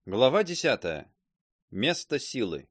Глава 10. Место силы.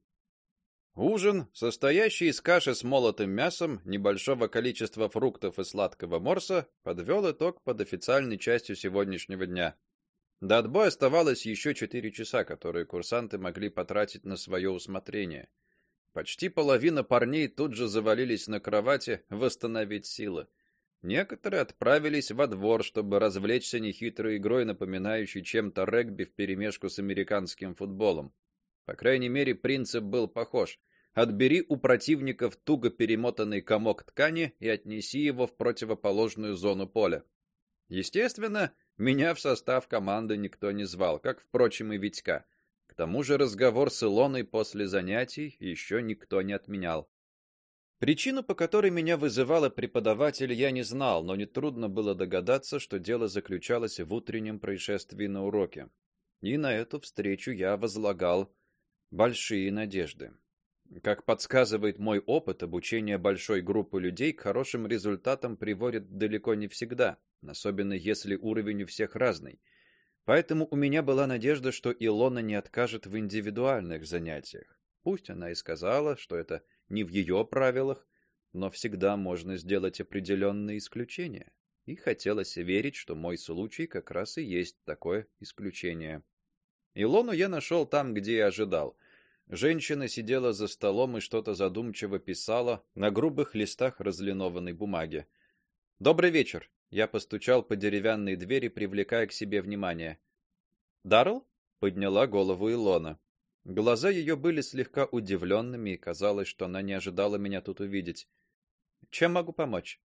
Ужин, состоящий из каши с молотым мясом, небольшого количества фруктов и сладкого морса, подвел итог под официальной частью сегодняшнего дня. До отбоя оставалось еще 4 часа, которые курсанты могли потратить на свое усмотрение. Почти половина парней тут же завалились на кровати восстановить силы. Некоторые отправились во двор, чтобы развлечься нехитрой игрой, напоминающей чем-то регби вперемешку с американским футболом. По крайней мере, принцип был похож: отбери у противников туго перемотанный комок ткани и отнеси его в противоположную зону поля. Естественно, меня в состав команды никто не звал, как, впрочем, и Витька. К тому же разговор с Илоной после занятий еще никто не отменял. Причину, по которой меня вызывала преподаватель, я не знал, но нетрудно было догадаться, что дело заключалось в утреннем происшествии на уроке. И на эту встречу я возлагал большие надежды. Как подсказывает мой опыт, обучение большой группы людей к хорошим результатам приводит далеко не всегда, особенно если уровень у всех разный. Поэтому у меня была надежда, что Илона не откажет в индивидуальных занятиях. Пусть она и сказала, что это не в ее правилах, но всегда можно сделать определенные исключения. И хотелось верить, что мой случай как раз и есть такое исключение. Илону я нашел там, где и ожидал. Женщина сидела за столом и что-то задумчиво писала на грубых листах разлинованной бумаги. Добрый вечер. Я постучал по деревянной двери, привлекая к себе внимание. Даррелл? Подняла голову Илона. Глаза ее были слегка удивленными, и казалось, что она не ожидала меня тут увидеть. Чем могу помочь?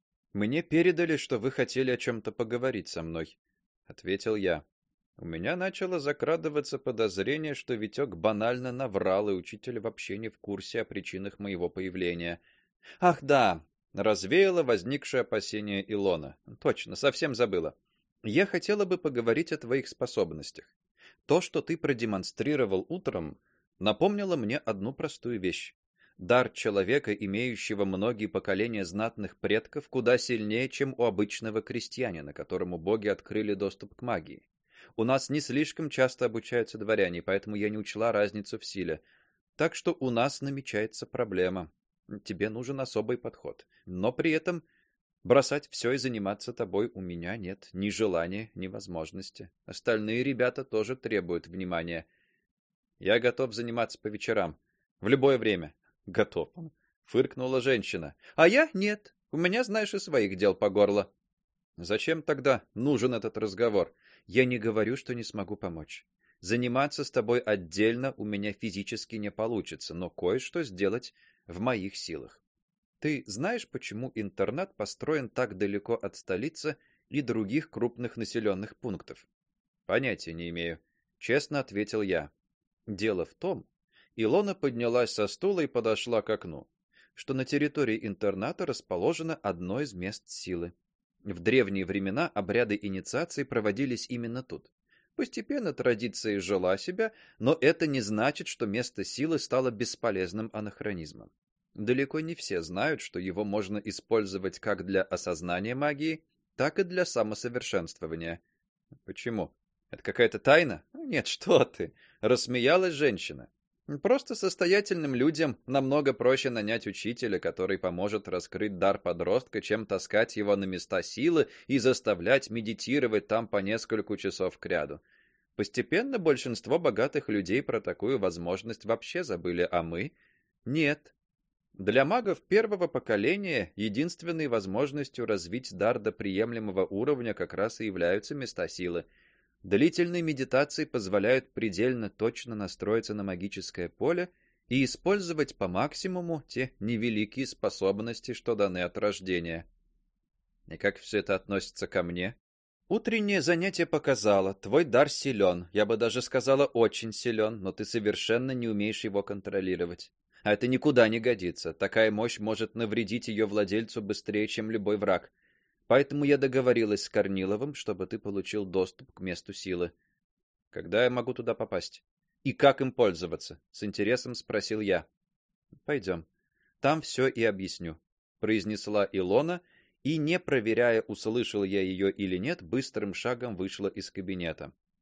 Мне передали, что вы хотели о чем то поговорить со мной, ответил я. У меня начало закрадываться подозрение, что Витек банально наврал, и учитель вообще не в курсе о причинах моего появления. Ах, да, развеяла возникшее опасение Илона. Точно, совсем забыла. Я хотела бы поговорить о твоих способностях. То, что ты продемонстрировал утром, напомнило мне одну простую вещь. Дар человека, имеющего многие поколения знатных предков, куда сильнее, чем у обычного крестьянина, которому боги открыли доступ к магии. У нас не слишком часто обучаются дворяне, поэтому я не учла разницу в силе. Так что у нас намечается проблема. Тебе нужен особый подход, но при этом бросать все и заниматься тобой у меня нет ни желания, ни возможности. Остальные ребята тоже требуют внимания. Я готов заниматься по вечерам, в любое время. Готов, фыркнула женщина. А я нет. У меня, знаешь, и своих дел по горло. Зачем тогда нужен этот разговор? Я не говорю, что не смогу помочь. Заниматься с тобой отдельно у меня физически не получится, но кое-что сделать в моих силах. Ты знаешь, почему интернат построен так далеко от столицы и других крупных населенных пунктов? Понятия не имею, честно ответил я. Дело в том, Илона поднялась со стула и подошла к окну, что на территории интерната расположено одно из мест силы. В древние времена обряды инициации проводились именно тут. Постепенно традиция изжила себя, но это не значит, что место силы стало бесполезным анахронизмом. Далеко не все знают, что его можно использовать как для осознания магии, так и для самосовершенствования. Почему? Это какая-то тайна? Нет, что ты, рассмеялась женщина. Просто состоятельным людям намного проще нанять учителя, который поможет раскрыть дар подростка, чем таскать его на места силы и заставлять медитировать там по несколько часов кряду. Постепенно большинство богатых людей про такую возможность вообще забыли, а мы нет. Для магов первого поколения единственной возможностью развить дар до приемлемого уровня как раз и являются места силы. Длительные медитации позволяют предельно точно настроиться на магическое поле и использовать по максимуму те невеликие способности, что даны от рождения. И как все это относится ко мне? Утреннее занятие показало, твой дар силен, я бы даже сказала, очень силен, но ты совершенно не умеешь его контролировать. А это никуда не годится. Такая мощь может навредить ее владельцу быстрее, чем любой враг. Поэтому я договорилась с Корниловым, чтобы ты получил доступ к месту силы. Когда я могу туда попасть? И как им пользоваться? С интересом спросил я. Пойдем. Там все и объясню, произнесла Илона, и, не проверяя, услышал я ее или нет, быстрым шагом вышла из кабинета.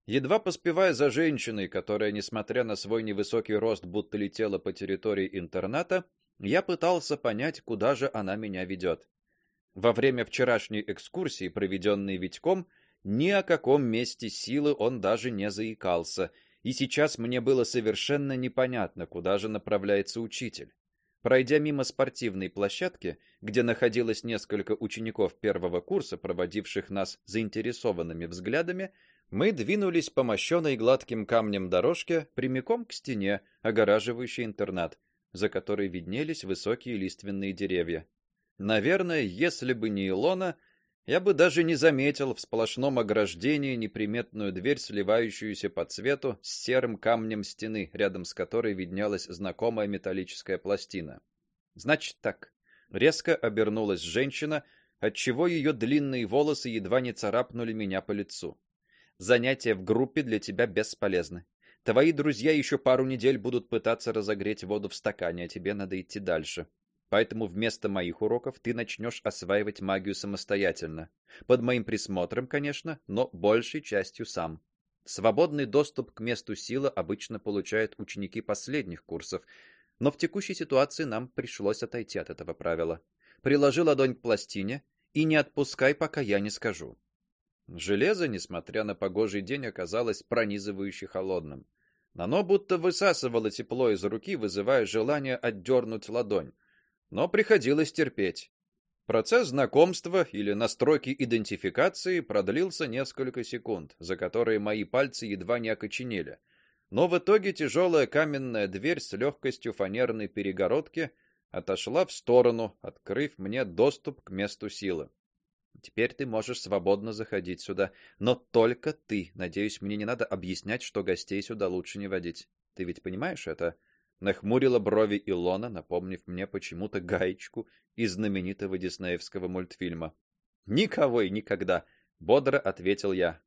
Едва поспевая за женщиной, которая, несмотря на свой невысокий рост, будто летела по территории интерната, я пытался понять, куда же она меня ведет. Во время вчерашней экскурсии, проведенной Витьком, ни о каком месте силы он даже не заикался, и сейчас мне было совершенно непонятно, куда же направляется учитель. Пройдя мимо спортивной площадки, где находилось несколько учеников первого курса, проводивших нас заинтересованными взглядами, мы двинулись по мощенной гладким камнем дорожке прямиком к стене, огораживающей интернат, за которой виднелись высокие лиственные деревья. Наверное, если бы не Илона, я бы даже не заметил в сплошном ограждении неприметную дверь, сливающуюся по цвету с серым камнем стены, рядом с которой виднелась знакомая металлическая пластина. Значит так. Резко обернулась женщина, отчего ее длинные волосы едва не царапнули меня по лицу. Занятия в группе для тебя бесполезны. Твои друзья еще пару недель будут пытаться разогреть воду в стакане, а тебе надо идти дальше. Поэтому вместо моих уроков ты начнешь осваивать магию самостоятельно. Под моим присмотром, конечно, но большей частью сам. Свободный доступ к месту силы обычно получают ученики последних курсов, но в текущей ситуации нам пришлось отойти от этого правила. Приложи ладонь к пластине и не отпускай, пока я не скажу. Железо, несмотря на погожий день, оказалось пронизывающе холодным. Оно будто высасывало тепло из руки, вызывая желание отдернуть ладонь. Но приходилось терпеть. Процесс знакомства или настройки идентификации продлился несколько секунд, за которые мои пальцы едва не окоченели. Но в итоге тяжелая каменная дверь с легкостью фанерной перегородки отошла в сторону, открыв мне доступ к месту силы. Теперь ты можешь свободно заходить сюда, но только ты. Надеюсь, мне не надо объяснять, что гостей сюда лучше не водить. Ты ведь понимаешь это? Нахмурила брови Илона, напомнив мне почему-то гаечку из знаменитого диснеевского мультфильма. Никого и никогда, бодро ответил я.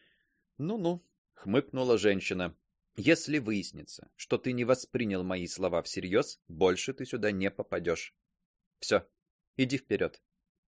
Ну-ну, хмыкнула женщина. Если выяснится, что ты не воспринял мои слова всерьез, больше ты сюда не попадешь. Все, иди вперед.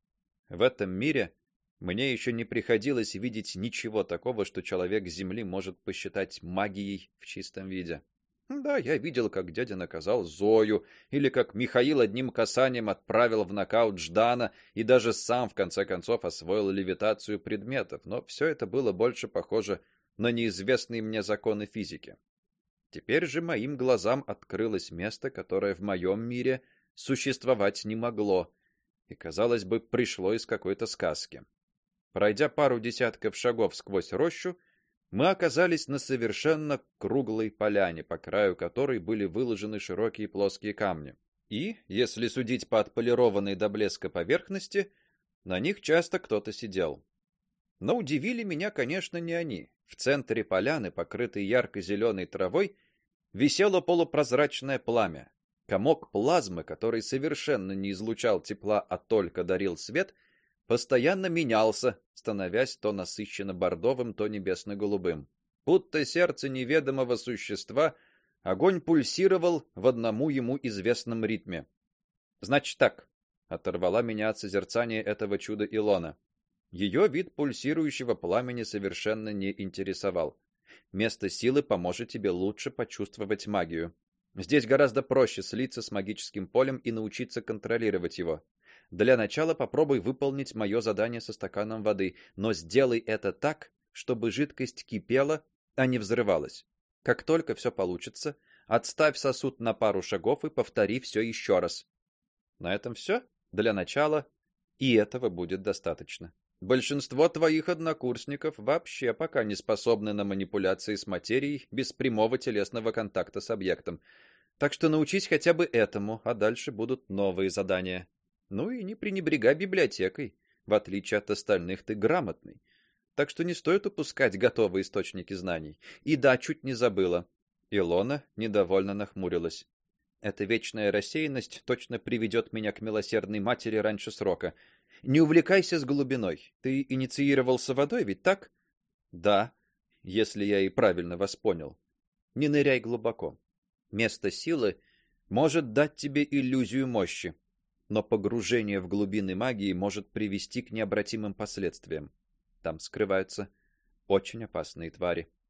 В этом мире мне еще не приходилось видеть ничего такого, что человек с земли может посчитать магией в чистом виде. Да, я видел, как дядя наказал Зою, или как Михаил одним касанием отправил в нокаут Ждана, и даже сам в конце концов освоил левитацию предметов, но все это было больше похоже на неизвестные мне законы физики. Теперь же моим глазам открылось место, которое в моем мире существовать не могло, и, казалось бы, пришло из какой-то сказки. Пройдя пару десятков шагов сквозь рощу, мы оказались на совершенно круглой поляне, по краю которой были выложены широкие плоские камни. И, если судить по отполированной до блеска поверхности, на них часто кто-то сидел. Но удивили меня, конечно, не они. В центре поляны, покрытой ярко-зеленой травой, висело полупрозрачное пламя. Комок плазмы, который совершенно не излучал тепла, а только дарил свет, постоянно менялся, становясь то насыщенно бордовым, то небесно-голубым. Будто сердце неведомого существа, огонь пульсировал в одному ему известном ритме. Значит так, оторвала меня от созерцания этого чуда Илона. Ее вид пульсирующего пламени совершенно не интересовал. Место силы поможет тебе лучше почувствовать магию. Здесь гораздо проще слиться с магическим полем и научиться контролировать его. Для начала попробуй выполнить мое задание со стаканом воды, но сделай это так, чтобы жидкость кипела, а не взрывалась. Как только все получится, отставь сосуд на пару шагов и повтори все еще раз. На этом все для начала, и этого будет достаточно. Большинство твоих однокурсников вообще пока не способны на манипуляции с материей без прямого телесного контакта с объектом. Так что научись хотя бы этому, а дальше будут новые задания. Ну и не пренебрегай библиотекой. В отличие от остальных, ты грамотный. Так что не стоит упускать готовые источники знаний. И да, чуть не забыла. Илона недовольно нахмурилась. Эта вечная рассеянность точно приведет меня к милосердной матери раньше срока. Не увлекайся с глубиной. Ты инициировался водой, ведь так? Да, если я и правильно вас понял. Не ныряй глубоко. Место силы может дать тебе иллюзию мощи, но погружение в глубины магии может привести к необратимым последствиям. Там скрываются очень опасные твари.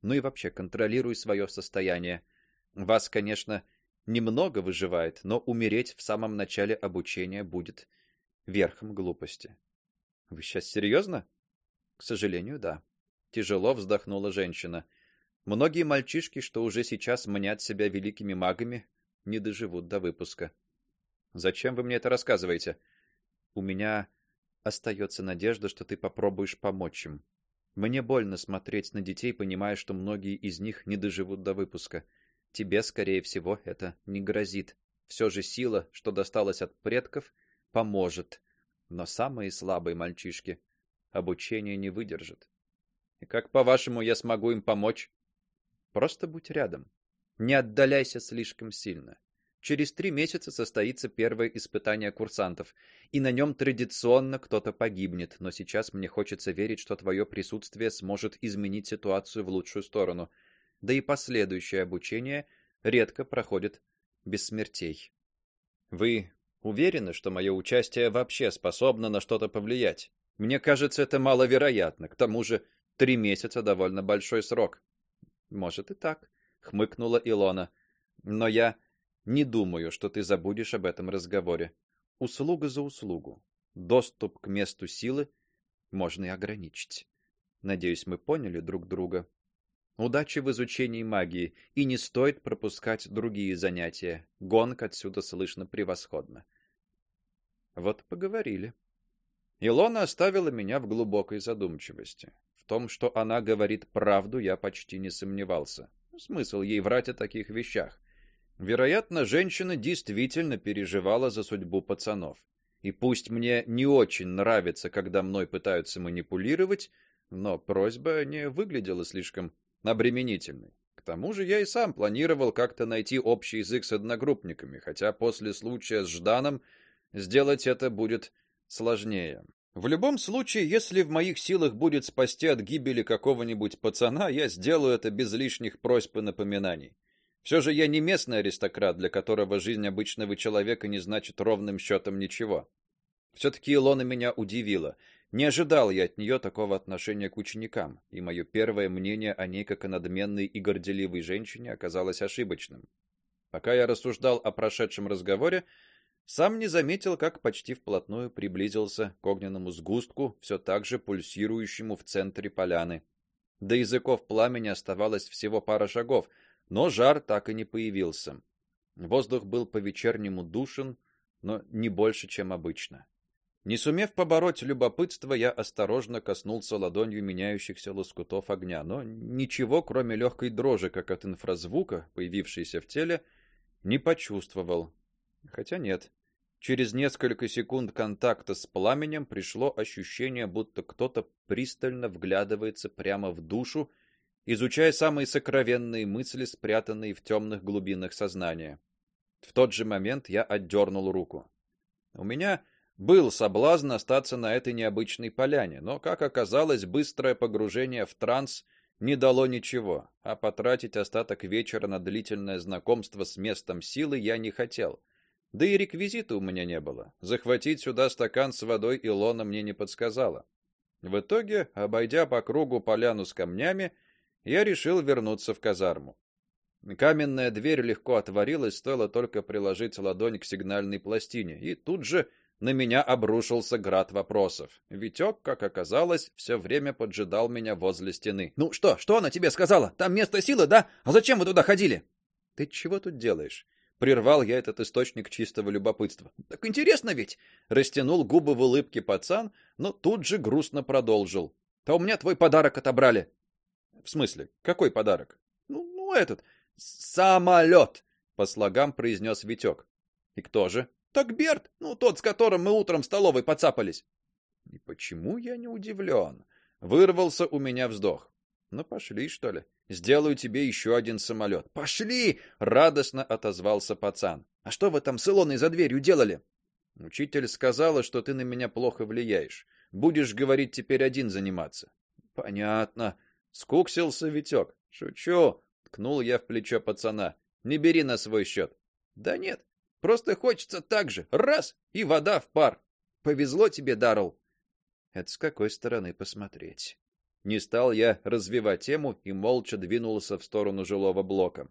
Ну и вообще, контролируй свое состояние. Вас, конечно, немного выживает, но умереть в самом начале обучения будет верхом глупости. Вы сейчас серьезно? К сожалению, да. Тяжело вздохнула женщина. Многие мальчишки, что уже сейчас мнят себя великими магами, не доживут до выпуска. Зачем вы мне это рассказываете? У меня остается надежда, что ты попробуешь помочь им. Мне больно смотреть на детей, понимая, что многие из них не доживут до выпуска. Тебе, скорее всего, это не грозит. Все же сила, что досталась от предков, поможет. Но самые слабые мальчишки обучение не выдержат. И как, по-вашему, я смогу им помочь? Просто будь рядом. Не отдаляйся слишком сильно. Через 3 месяца состоится первое испытание курсантов, и на нем традиционно кто-то погибнет, но сейчас мне хочется верить, что твое присутствие сможет изменить ситуацию в лучшую сторону. Да и последующее обучение редко проходит без смертей. Вы уверены, что мое участие вообще способно на что-то повлиять? Мне кажется, это маловероятно. К тому же 3 месяца довольно большой срок. Может и так, хмыкнула Илона. Но я не думаю, что ты забудешь об этом разговоре. Услуга за услугу. Доступ к месту силы можно и ограничить. Надеюсь, мы поняли друг друга. Удачи в изучении магии, и не стоит пропускать другие занятия. Гонг отсюда слышно превосходно. Вот поговорили. Илона оставила меня в глубокой задумчивости. В том, что она говорит правду, я почти не сомневался. Смысл ей врать о таких вещах? Вероятно, женщина действительно переживала за судьбу пацанов. И пусть мне не очень нравится, когда мной пытаются манипулировать, но просьба не выглядела слишком обременительной. К тому же я и сам планировал как-то найти общий язык с одногруппниками, хотя после случая с Жданом сделать это будет сложнее. В любом случае, если в моих силах будет спасти от гибели какого-нибудь пацана, я сделаю это без лишних просьб и напоминаний. Все же я не местный аристократ, для которого жизнь обычного человека не значит ровным счетом ничего. Все-таки Илона меня удивила. Не ожидал я от нее такого отношения к ученикам, и мое первое мнение о ней как о надменной и горделивой женщине оказалось ошибочным. Пока я рассуждал о прошедшем разговоре, сам не заметил, как почти вплотную приблизился к огненному сгустку, все так же пульсирующему в центре поляны. До языков пламени оставалось всего пара шагов, но жар так и не появился. Воздух был по-вечернему душен, но не больше, чем обычно. Не сумев побороть любопытство, я осторожно коснулся ладонью меняющихся лоскутов огня, но ничего, кроме легкой дрожи, как от инфразвука, появившейся в теле, не почувствовал. Хотя нет. Через несколько секунд контакта с пламенем пришло ощущение, будто кто-то пристально вглядывается прямо в душу, изучая самые сокровенные мысли, спрятанные в темных глубинах сознания. В тот же момент я отдернул руку. У меня был соблазн остаться на этой необычной поляне, но, как оказалось, быстрое погружение в транс не дало ничего, а потратить остаток вечера на длительное знакомство с местом силы я не хотел. Да и реквизита у меня не было. Захватить сюда стакан с водой Илона мне не подсказала. В итоге, обойдя по кругу поляну с камнями, я решил вернуться в казарму. Каменная дверь легко отворилась, стоило только приложить ладонь к сигнальной пластине, и тут же на меня обрушился град вопросов. Витек, как оказалось, все время поджидал меня возле стены. Ну что она тебе сказала? Там место силы, да? А зачем вы туда ходили? Ты чего тут делаешь? Прервал я этот источник чистого любопытства. Так интересно ведь, растянул губы в улыбке пацан, но тут же грустно продолжил. Да у меня твой подарок отобрали. В смысле? Какой подарок? Ну этот самолет, по слогам произнес Витек. И кто же? Так Берт, тот, с которым мы утром в столовой подцапались. И почему я не удивлен? Вырвался у меня вздох. Ну пошли, что ли? Сделаю тебе еще один самолет. Пошли, радостно отозвался пацан. А что вы там с Илоной за дверью делали? Учитель сказала, что ты на меня плохо влияешь. Будешь, говорить, теперь один заниматься. Понятно. Скуксился Витек. Шучу, ткнул я в плечо пацана. Не бери на свой счет. Да нет, просто хочется так же. Раз и вода в пар. Повезло тебе, Даррелл. Это с какой стороны посмотреть? Не стал я развивать тему и молча двинулся в сторону жилого блока.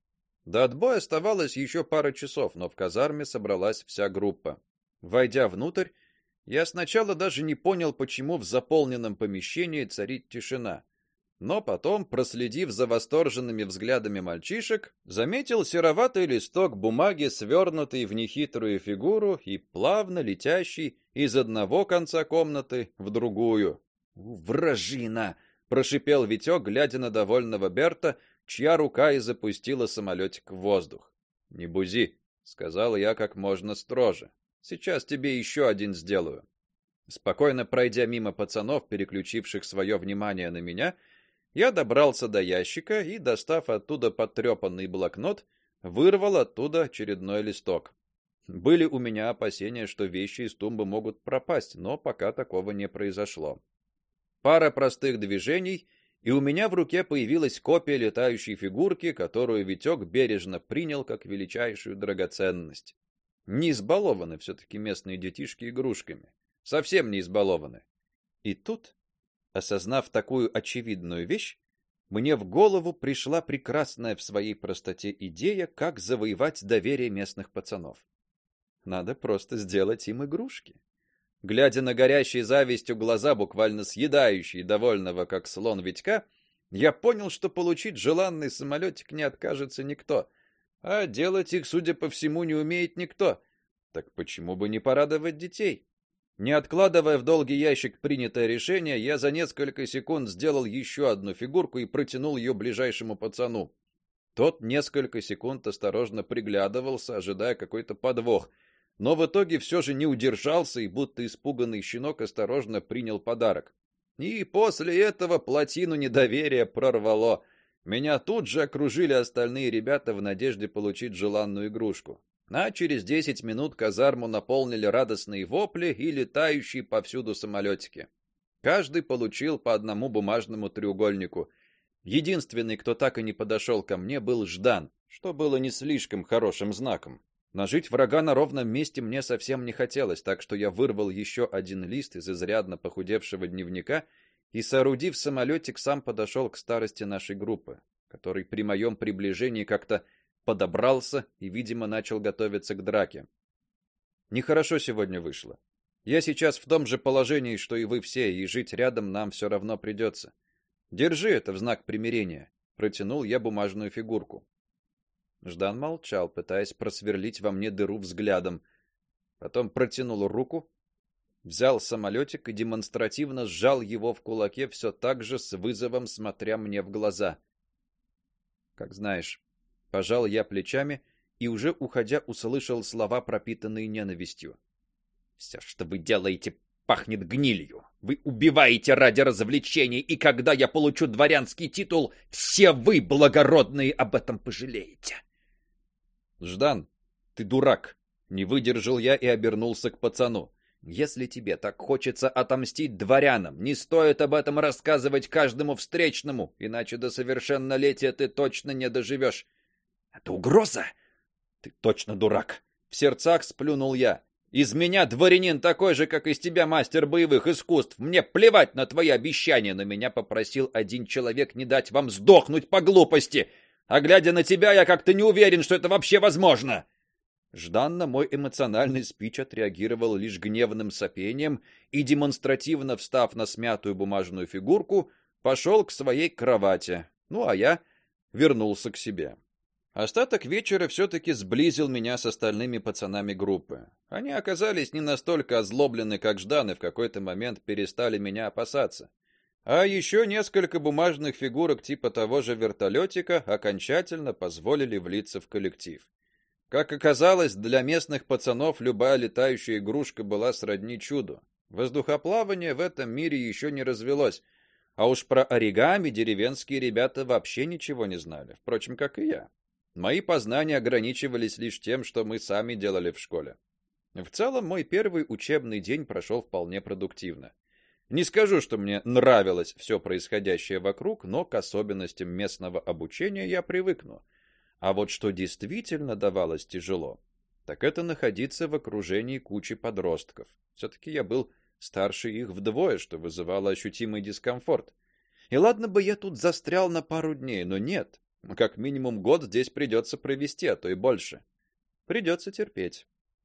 До отбоя оставалось еще пара часов, но в казарме собралась вся группа. Войдя внутрь, я сначала даже не понял, почему в заполненном помещении царит тишина. Но потом, проследив за восторженными взглядами мальчишек, заметил сероватый листок бумаги, свернутый в нехитрую фигуру и плавно летящий из одного конца комнаты в другую. «Вражина!» — прошипел Витек, глядя на довольного Берта, чья рука и запустила самолетик в воздух. «Не бузи», — сказал я как можно строже. «Сейчас тебе еще один сделаю». Спокойно пройдя мимо пацанов, переключивших свое внимание на меня, я добрался до ящика и, достав оттуда потрепанный блокнот, вырвал оттуда очередной листок. Были у меня опасения, что вещи из тумбы могут пропасть, но пока такого не произошло. Пара простых движений, и у меня в руке появилась копия летающей фигурки, которую Витек бережно принял как величайшую драгоценность. Не избалованы все-таки местные детишки игрушками. Совсем не избалованы. И тут, осознав такую очевидную вещь, мне в голову пришла прекрасная в своей простоте идея, как завоевать доверие местных пацанов. Надо просто сделать им игрушки. Глядя на горящие завистью глаза, буквально съедающие довольного как слон Витька, я понял, что получить желанный самолетик не откажется никто, а делать их, судя по всему, не умеет никто. Так почему бы не порадовать детей? Не откладывая в долгий ящик принятое решение, я за несколько секунд сделал еще одну фигурку и протянул ее ближайшему пацану. Тот несколько секунд осторожно приглядывался, ожидая какой-то подвох, но в итоге все же не удержался и, будто испуганный щенок, осторожно принял подарок. И после этого плотину недоверия прорвало. Меня тут же окружили остальные ребята в надежде получить желанную игрушку. А через 10 минут казарму наполнили радостные вопли и летающие повсюду самолетики. Каждый получил по одному бумажному треугольнику. Единственный, кто так и не подошел ко мне, был Ждан, что было не слишком хорошим знаком. Нажить врага на ровном месте мне совсем не хотелось, так что я вырвал еще один лист из изрядно похудевшего дневника и, соорудив самолетик, сам подошел к старосте нашей группы, который при моем приближении как-то подобрался и, видимо, начал готовиться к драке. Нехорошо сегодня вышло. Я сейчас в том же положении, что и вы все, и жить рядом нам все равно придется. Держи это в знак примирения. Протянул я бумажную фигурку. Ждан молчал, пытаясь просверлить во мне дыру взглядом. Потом протянул руку, взял самолетик и демонстративно сжал его в кулаке, все так же с вызовом смотря мне в глаза. Как знаешь. Пожал я плечами и, уже уходя, услышал слова, пропитанные ненавистью. Все, что вы делаете, пахнет гнилью. Вы убиваете ради развлечений, и когда я получу дворянский титул, все вы, благородные, об этом пожалеете. Ждан, ты дурак. Не выдержал я и обернулся к пацану. Если тебе так хочется отомстить дворянам, не стоит об этом рассказывать каждому встречному, иначе до совершеннолетия ты точно не доживешь. Это угроза? Ты точно дурак. В сердцах сплюнул я. Из меня дворянин такой же, как из тебя мастер боевых искусств. Мне плевать на твои обещания, но меня попросил один человек не дать вам сдохнуть по глупости. А глядя на тебя, я как-то не уверен, что это вообще возможно. Ждан на мой эмоциональный спич отреагировал лишь гневным сопением и, демонстративно встав на смятую бумажную фигурку, пошел к своей кровати. Ну а я вернулся к себе. Остаток вечера все-таки сблизил меня с остальными пацанами группы. Они оказались не настолько озлоблены, как Ждан, и в какой-то момент перестали меня опасаться. А еще несколько бумажных фигурок типа того же вертолетика окончательно позволили влиться в коллектив. Как оказалось, для местных пацанов любая летающая игрушка была сродни чуду. Воздухоплавание в этом мире еще не развелось, а уж про оригами деревенские ребята вообще ничего не знали, впрочем, как и я. Мои познания ограничивались лишь тем, что мы сами делали в школе. В целом, мой первый учебный день прошел вполне продуктивно. Не скажу, что мне нравилось все происходящее вокруг, но к особенностям местного обучения я привыкну. А вот что действительно давалось тяжело, так это находиться в окружении кучи подростков. Все-таки я был старше их вдвое, что вызывало ощутимый дискомфорт. И ладно бы я тут застрял на пару дней, но нет. Как минимум год здесь придется провести, а то и больше. Придется терпеть.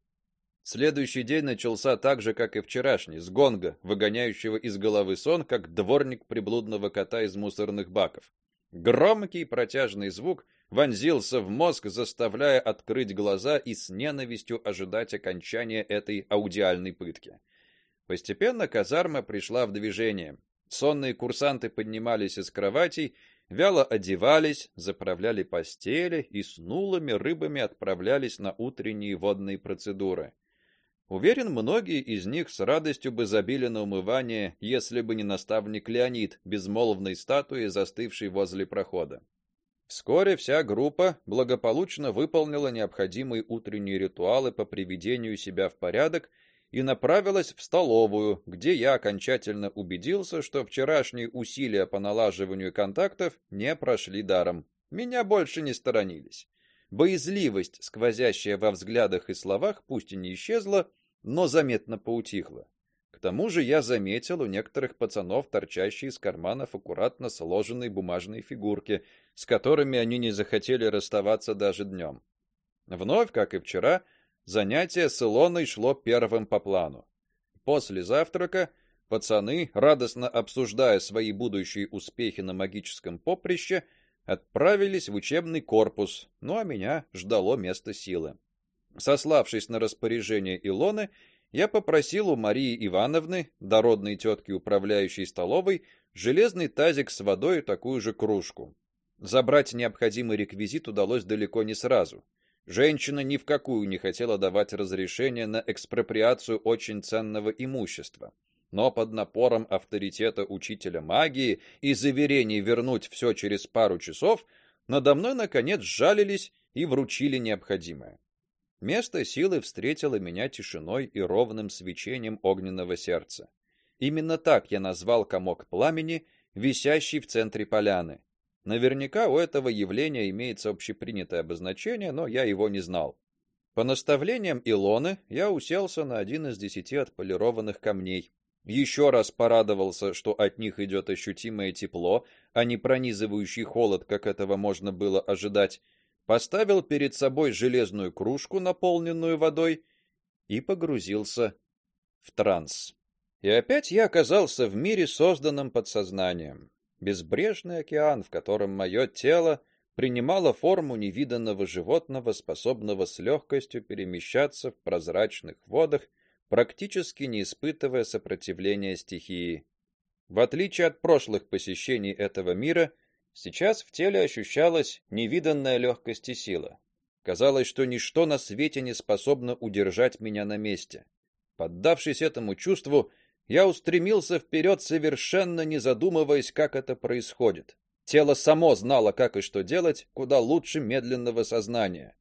Следующий день начался так же, как и вчерашний, с гонга, выгоняющего из головы сон, как дворник приблудного кота из мусорных баков. Громкий протяжный звук вонзился в мозг, заставляя открыть глаза и с ненавистью ожидать окончания этой аудиальной пытки. Постепенно казарма пришла в движение. Сонные курсанты поднимались из кроватей, вяло одевались, заправляли постели и с нулыми рыбами отправлялись на утренние водные процедуры. Уверен, многие из них с радостью бы забили на умывание, если бы не наставник Леонид, безмолвной статуей, застывшей возле прохода. Вскоре вся группа благополучно выполнила необходимые утренние ритуалы по приведению себя в порядок и направилась в столовую, где я окончательно убедился, что вчерашние усилия по налаживанию контактов не прошли даром. Меня больше не сторонились. Боязливость, сквозящая во взглядах и словах, пусть и не исчезла, но заметно поутихла. К тому же я заметил у некоторых пацанов торчащие из карманов аккуратно сложенные бумажные фигурки, с которыми они не захотели расставаться даже днем. Вновь, как и вчера, занятие с Илоной шло первым по плану. После завтрака пацаны, радостно обсуждая свои будущие успехи на магическом поприще, отправились в учебный корпус, ну а меня ждало место силы. Сославшись на распоряжение Илоны, я попросил у Марии Ивановны, дородной тетки, управляющей столовой, железный тазик с водой и такую же кружку. Забрать необходимый реквизит удалось далеко не сразу. Женщина ни в какую не хотела давать разрешение на экспроприацию очень ценного имущества. Но под напором авторитета учителя магии и заверений вернуть все через пару часов, надо мной наконец сжалились и вручили необходимое. Место силы встретило меня тишиной и ровным свечением огненного сердца. Именно так я назвал комок пламени, висящий в центре поляны. Наверняка у этого явления имеется общепринятое обозначение, но я его не знал. По наставлениям Илоны я уселся на один из 10 отполированных камней. Еще раз порадовался, что от них идет ощутимое тепло, а не пронизывающий холод, как этого можно было ожидать. Поставил перед собой железную кружку, наполненную водой, и погрузился в транс. И опять я оказался в мире, созданном подсознанием. Безбрежный океан, в котором мое тело принимало форму невиданного животного, способного с легкостью перемещаться в прозрачных водах, практически не испытывая сопротивления стихии. В отличие от прошлых посещений этого мира, сейчас в теле ощущалась невиданная легкость и сила. Казалось, что ничто на свете не способно удержать меня на месте. Поддавшись этому чувству, я устремился вперед, совершенно не задумываясь, как это происходит. Тело само знало, как и что делать, куда лучше медленного сознания.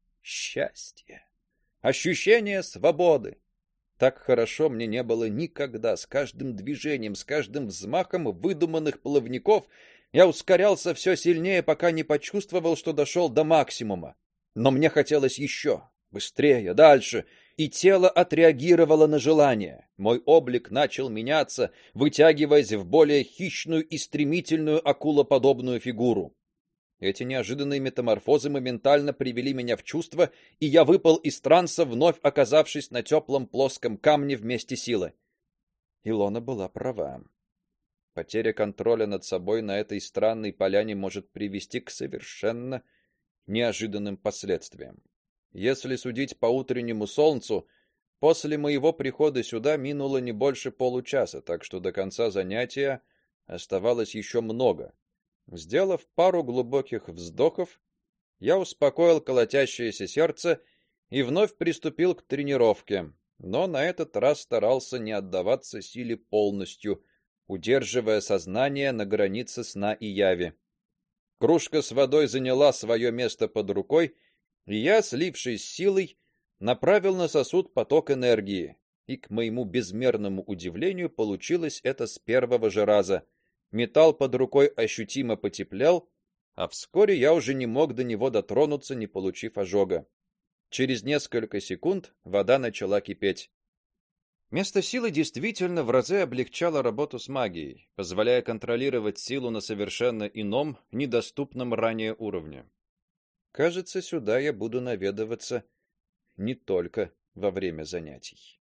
Счастье, ощущение свободы. Так хорошо мне не было никогда. С каждым движением, с каждым взмахом выдуманных плавников я ускорялся все сильнее, пока не почувствовал, что дошел до максимума. Но мне хотелось еще, быстрее, дальше, и тело отреагировало на желание. Мой облик начал меняться, вытягиваясь в более хищную и стремительную акулоподобную фигуру. Эти неожиданные метаморфозы моментально привели меня в чувство, и я выпал из транса, вновь оказавшись на теплом плоском камне вместе силы. Илона была права. Потеря контроля над собой на этой странной поляне может привести к совершенно неожиданным последствиям. Если судить по утреннему солнцу, после моего прихода сюда минуло не больше получаса, так что до конца занятия оставалось еще много. Сделав пару глубоких вздохов, я успокоил колотящееся сердце и вновь приступил к тренировке, но на этот раз старался не отдаваться силе полностью, удерживая сознание на границе сна и яви. Кружка с водой заняла свое место под рукой, и я, слившись с силой, направил на сосуд поток энергии. И к моему безмерному удивлению получилось это с первого же раза. Металл под рукой ощутимо потеплел, а вскоре я уже не мог до него дотронуться, не получив ожога. Через несколько секунд вода начала кипеть. Место силы действительно в разы облегчало работу с магией, позволяя контролировать силу на совершенно ином, недоступном ранее уровне. Кажется, сюда я буду наведываться не только во время занятий.